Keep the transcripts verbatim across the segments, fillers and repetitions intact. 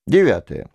Девятое.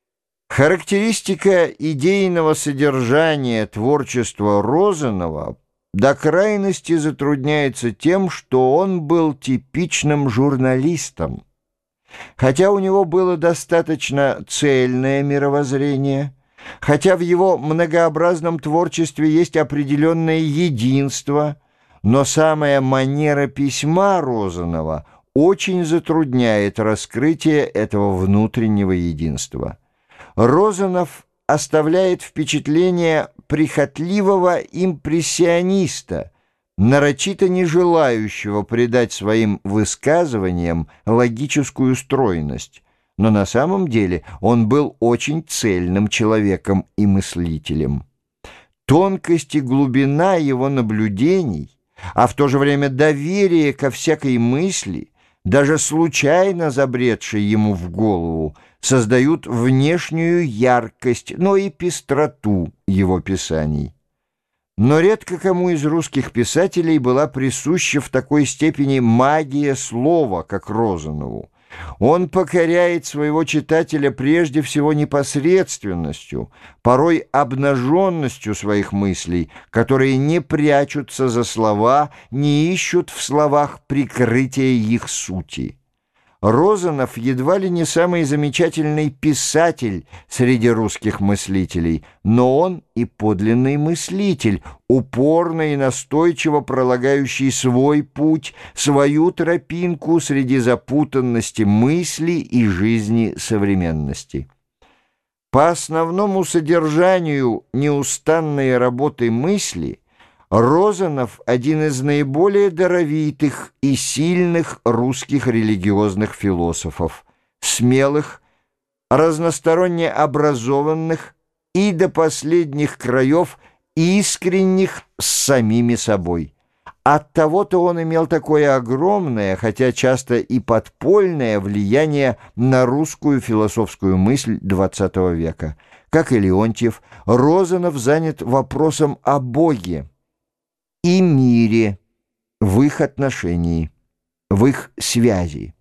Характеристика идейного содержания творчества Розанова до крайности затрудняется тем, что он был типичным журналистом. Хотя у него было достаточно цельное мировоззрение, хотя в его многообразном творчестве есть определенное единство, но самая манера письма Розанова очень затрудняет раскрытие этого внутреннего единства. Розанов оставляет впечатление прихотливого импрессиониста, нарочито не желающего придать своим высказываниям логическую стройность, но на самом деле он был очень цельным человеком и мыслителем. Тонкость и глубина его наблюдений, а в то же время доверие ко всякой мысли, даже случайно забредшей ему в голову, создают внешнюю яркость, но и пестроту его писаний. Но редко кому из русских писателей была присуща в такой степени магия слова, как Розанову. Он покоряет своего читателя прежде всего непосредственностью, порой обнаженностью своих мыслей, которые не прячутся за слова, не ищут в словах прикрытия их сути. Розанов едва ли не самый замечательный писатель среди русских мыслителей, но он и подлинный мыслитель, упорно и настойчиво пролагающий свой путь, свою тропинку среди запутанности мысли и жизни современности. По основному содержанию неустанной работы мысли Розанов – один из наиболее даровитых и сильных русских религиозных философов, смелых, разносторонне образованных и до последних краев искренних с самими собой. Оттого-то он имел такое огромное, хотя часто и подпольное влияние на русскую философскую мысль двадцатого века. Как и Леонтьев, Розанов занят вопросом о Боге и мире в их отношении, в их связи.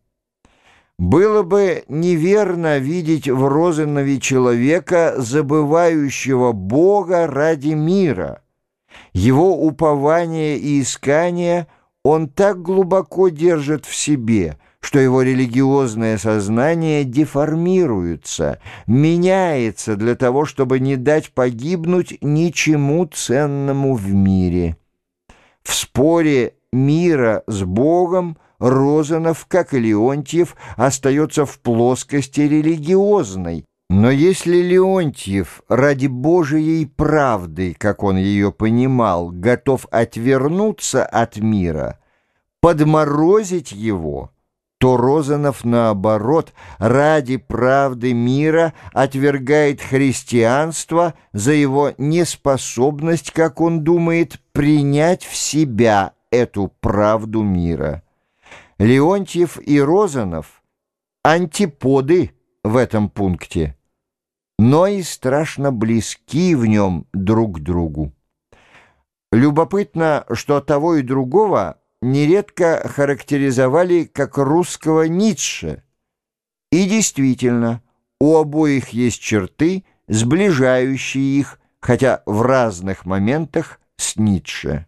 Было бы неверно видеть в Розанове человека, забывающего Бога ради мира. Его упование и искание он так глубоко держит в себе, что его религиозное сознание деформируется, меняется для того, чтобы не дать погибнуть ничему ценному в мире. В споре мира с Богом Розанов, как и Леонтьев, остается в плоскости религиозной. Но если Леонтьев ради Божией правды, как он ее понимал, готов отвернуться от мира, подморозить его, то Розанов, наоборот, ради правды мира отвергает христианство за его неспособность, как он думает, принять в себя эту правду мира. Леонтьев и Розанов – антиподы в этом пункте, но и страшно близки в нем друг к другу. Любопытно, что того и другого нередко характеризовали как русского Ницше. И действительно, у обоих есть черты, сближающие их, хотя в разных моментах, с Ницше.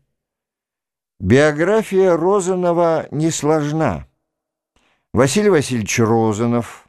Биография Розанова не сложна. Василий Васильевич Розанов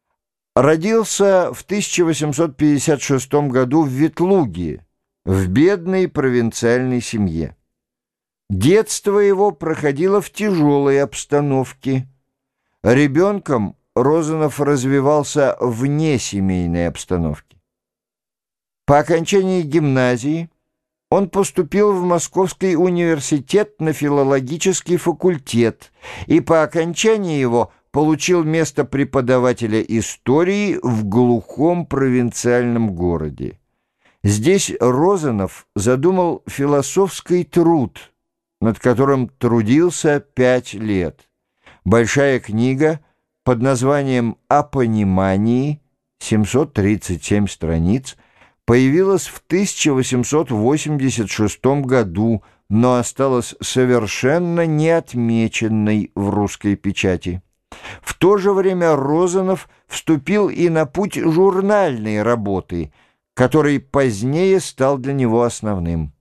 родился в тысяча восемьсот пятьдесят шестом году в Ветлуге, в бедной провинциальной семье. Детство его проходило в тяжелой обстановке. Ребенком Розанов развивался вне семейной обстановки. По окончании гимназии он поступил в Московский университет на филологический факультет и по окончании его получил место преподавателя истории в глухом провинциальном городе. Здесь Розанов задумал философский труд, над которым трудился пять лет. Большая книга под названием «О понимании», семьсот тридцать семь страниц, появилась в тысяча восемьсот восемьдесят шестом году, но осталась совершенно неотмеченной в русской печати. В то же время Розанов вступил и на путь журнальной работы, который позднее стал для него основным.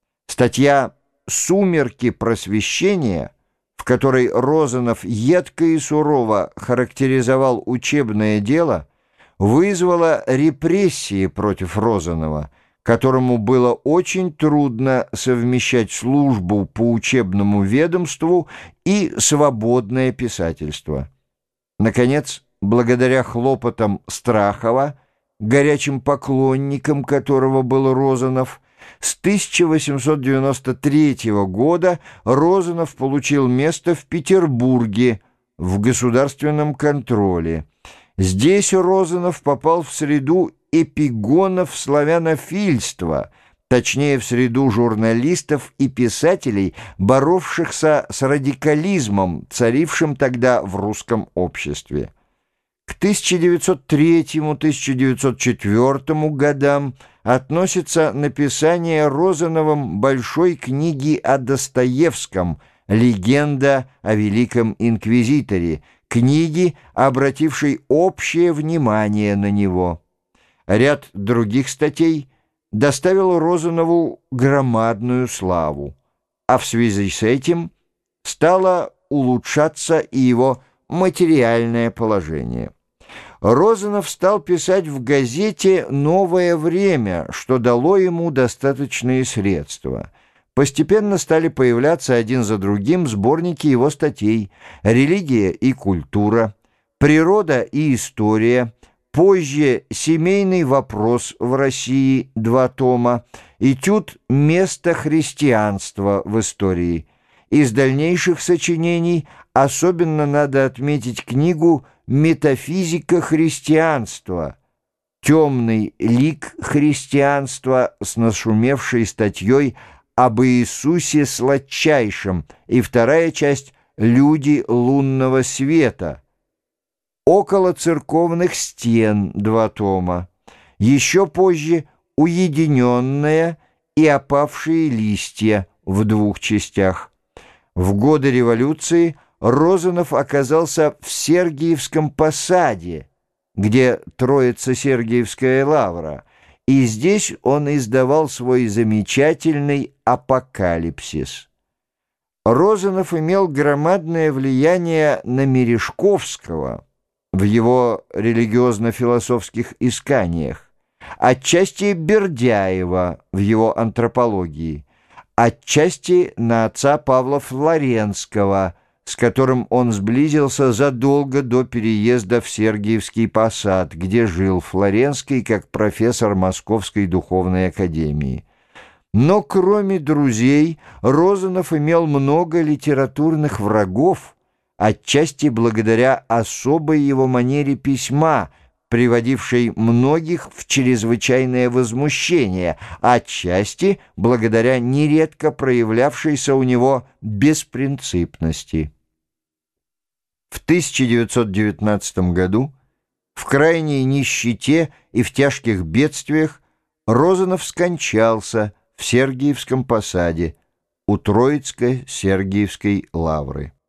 Статья «Сумерки просвещения», в которой Розанов едко и сурово характеризовал учебное дело, вызвала репрессии против Розанова, которому было очень трудно совмещать службу по учебному ведомству и свободное писательство. Наконец, благодаря хлопотам Страхова, горячим поклонником которого был Розанов, с тысяча восемьсот девяносто третьего года Розанов получил место в Петербурге в государственном контроле. Здесь Розанов попал в среду эпигонов славянофильства, точнее, в среду журналистов и писателей, боровшихся с радикализмом, царившим тогда в русском обществе. К тысяча девятьсот третьему — тысяча девятьсот четвёртому годам относится написание Розановым большой книги о Достоевском «Легенда о Великом Инквизиторе», книги, обратившей общее внимание на него. Ряд других статей доставил Розанову громадную славу, а в связи с этим стало улучшаться и его материальное положение. Розанов стал писать в газете «Новое время», что дало ему достаточные средства. Постепенно стали появляться один за другим сборники его статей «Религия и культура», «Природа и история», позже «Семейный вопрос в России» два тома, «Этюд места христианства в истории». Из дальнейших сочинений особенно надо отметить книгу «Метафизика христианства», «Темный лик христианства» с нашумевшей статьей об Иисусе сладчайшем и вторая часть «Люди лунного света», «Около церковных стен» два тома, еще позже «Уединенная» и «Опавшие листья» в двух частях. В годы революции Розанов оказался в Сергиевском посаде, где Троице-Сергиевская лавра, и здесь он издавал свой замечательный «Апокалипсис». Розанов имел громадное влияние на Мережковского в его религиозно-философских исканиях, отчасти Бердяева в его антропологии, отчасти на отца Павла Флоренского, с которым он сблизился задолго до переезда в Сергиевский посад, где жил Флоренский как профессор Московской духовной академии. Но кроме друзей Розанов имел много литературных врагов, отчасти благодаря особой его манере письма, приводившей многих в чрезвычайное возмущение, отчасти благодаря нередко проявлявшейся у него беспринципности. В тысяча девятьсот девятнадцатом году в крайней нищете и в тяжких бедствиях Розанов скончался в Сергиевском посаде у Троицко-Сергиевской лавры.